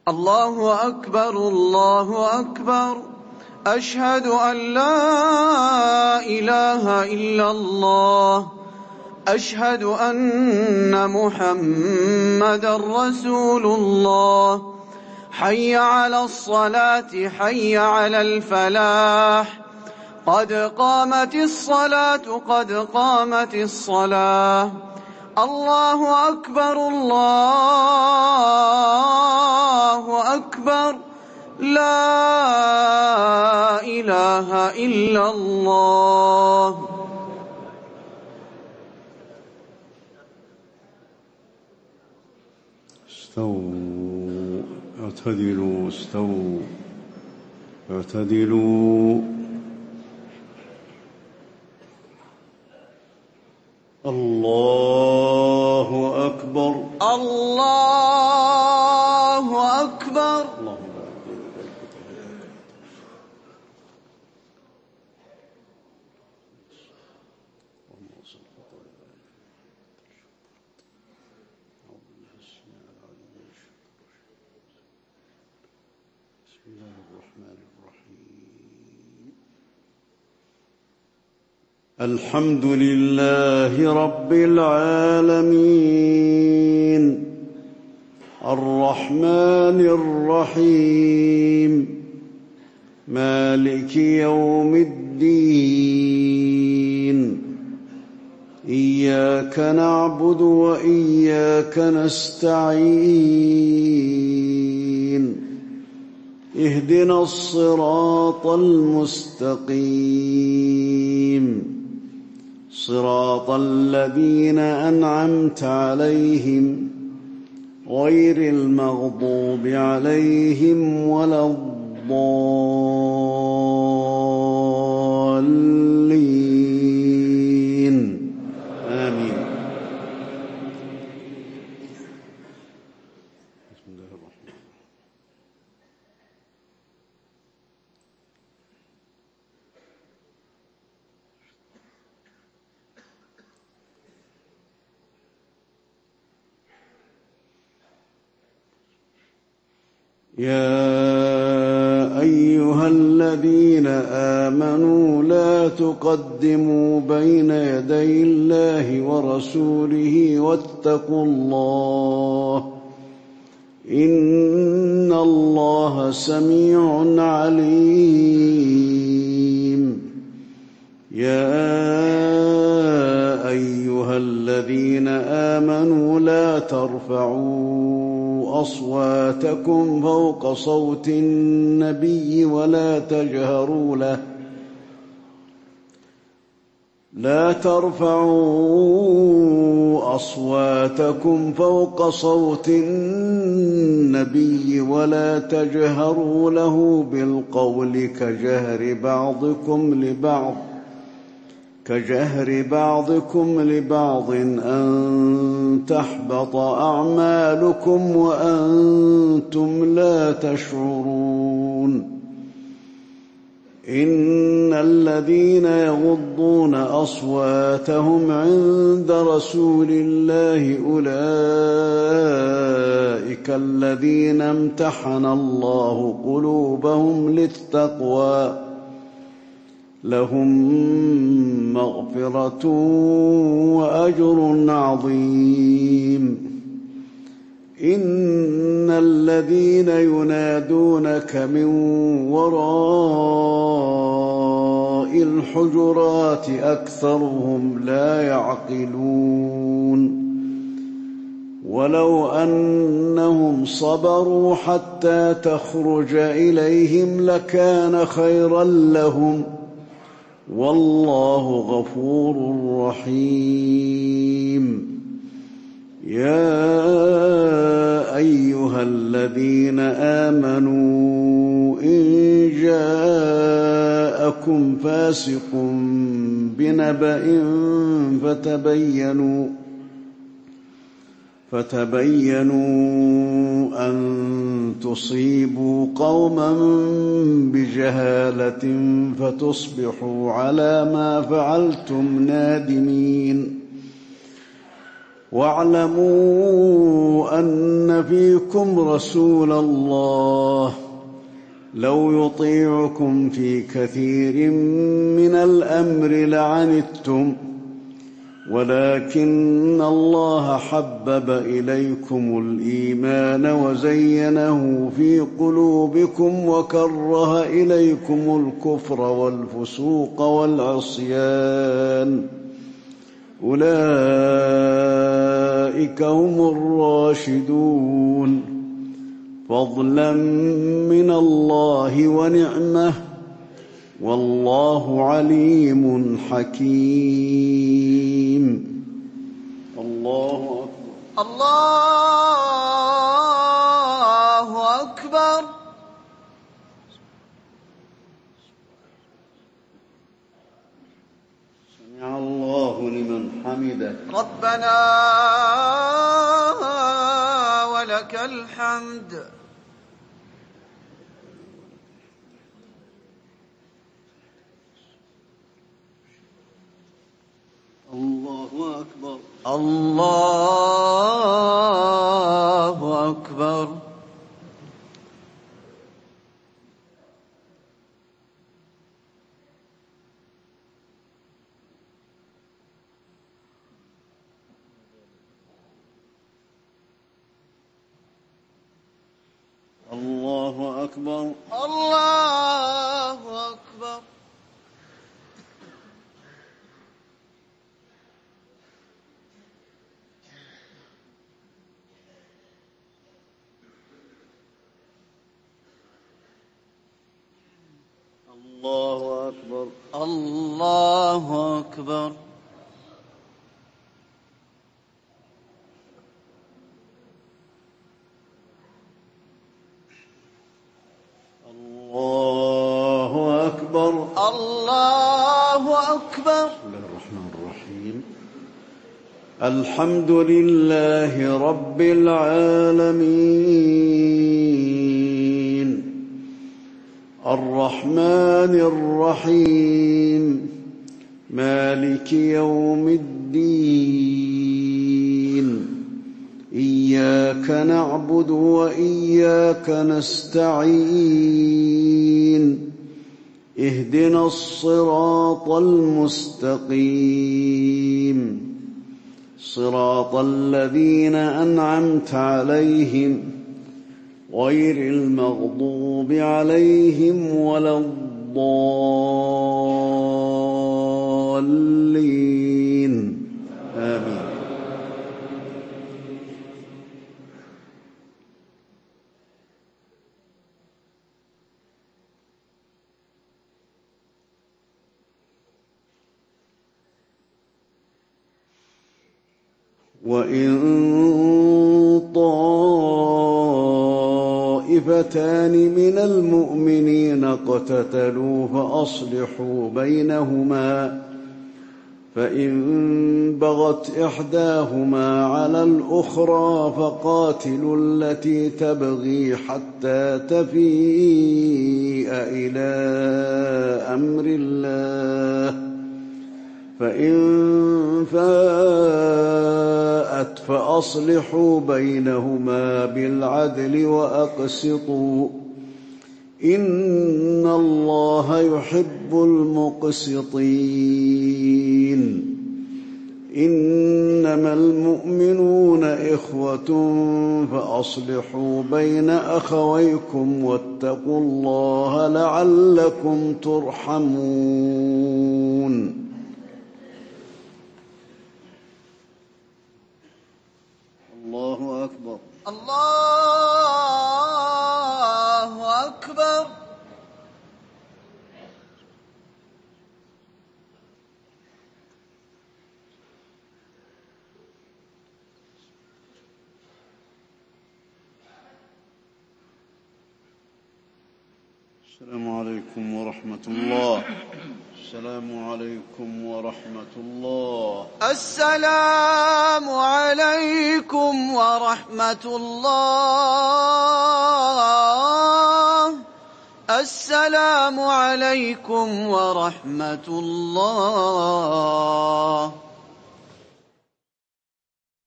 الله أكبر الله أكبر أشهد أن لا إله إلا الله أشهد أن محمدا رسول الله حي على الصلاة حي على الفلاح قد قامت الصلاة قد قامت الصلاة الله أكبر الله أكبر لا إله إلا الله. استووا اعتدلوا استووا اعتدلوا. الله أكبر الله أكبر. بسم الله الرحمن الرحيم. الحمد لله رب العالمين الرحمن الرحيم مالك يوم الدين إياك نعبد وإياك نستعين اهدنا الصراط المستقيم صراط الذين أنعمت عليهم غير المغضوب عليهم ولا الضالين آمين. بسم الله الرحمن الرحيم. يا أيها الذين آمنوا لا تقدموا بين يدي الله ورسوله واتقوا الله إن الله سميع عليم. يا أيها الذين آمنوا لا ترفعوا أصواتكم فوق صوت النبي ولا تجهروا له لا ترفعوا أصواتكم فوق صوت النبي ولا تجهروا له بالقول كجهر بعضكم لبعض أن تحبط أعمالكم وأنتم لا تشعرون. إن الذين يغضون أصواتهم عند رسول الله أولئك الذين امتحن الله قلوبهم للتقوى لهم مغفرة وأجر عظيم. إن الذين ينادونك من وراء الحجرات أكثرهم لا يعقلون. ولو أنهم صبروا حتى تخرج إليهم لكان خيرا لهم والله غفور رحيم. يا أيها الذين آمنوا إن جاءكم فاسق بنبأ فتبينوا أن تصيبوا قوما بجهالة فتصبحوا على ما فعلتم نادمين. واعلموا أن فيكم رسول الله لو يطيعكم في كثير من الأمر لعنتم ولكن الله حبب إليكم الإيمان وزينه في قلوبكم وكره إليكم الكفر والفسوق والعصيان أولئك هم الراشدون فضلا من الله ونعمة والله عليم حكيم. الله أكبر. الله أكبر. سمع الله لمن حمده. ربنا ولك الحمد. الله أكبر. الله أكبر. الله أكبر. الله أكبر. الله أكبر. الله أكبر. الله أكبر. الله أكبر. بسم الله الرحمن الرحيم. الحمد لله رب العالمين الرحمن الرحيم مالك يوم الدين إياك نعبد وإياك نستعين اهدنا الصراط المستقيم صراط الذين أنعمت عليهم غير المغضوب عليهم ولا الضالين آمين. وإن طائفتان من المؤمنين اقتتلوا فأصلحوا بينهما فإن بغت إحداهما على الأخرى فقاتلوا التي تبغي حتى تفيء إلى أمر الله فإن فاءت فأصلحوا بينهما بالعدل وأقسطوا إن الله يحب المقسطين إنما المؤمنون إخوة فأصلحوا بين أخويكم واتقوا الله لعلكم ترحمون. الله أكبر. الله أكبر. السلام عليكم ورحمة الله. السلام عليكم ورحمة الله. السلام عليكم ورحمة الله. السلام عليكم ورحمة الله.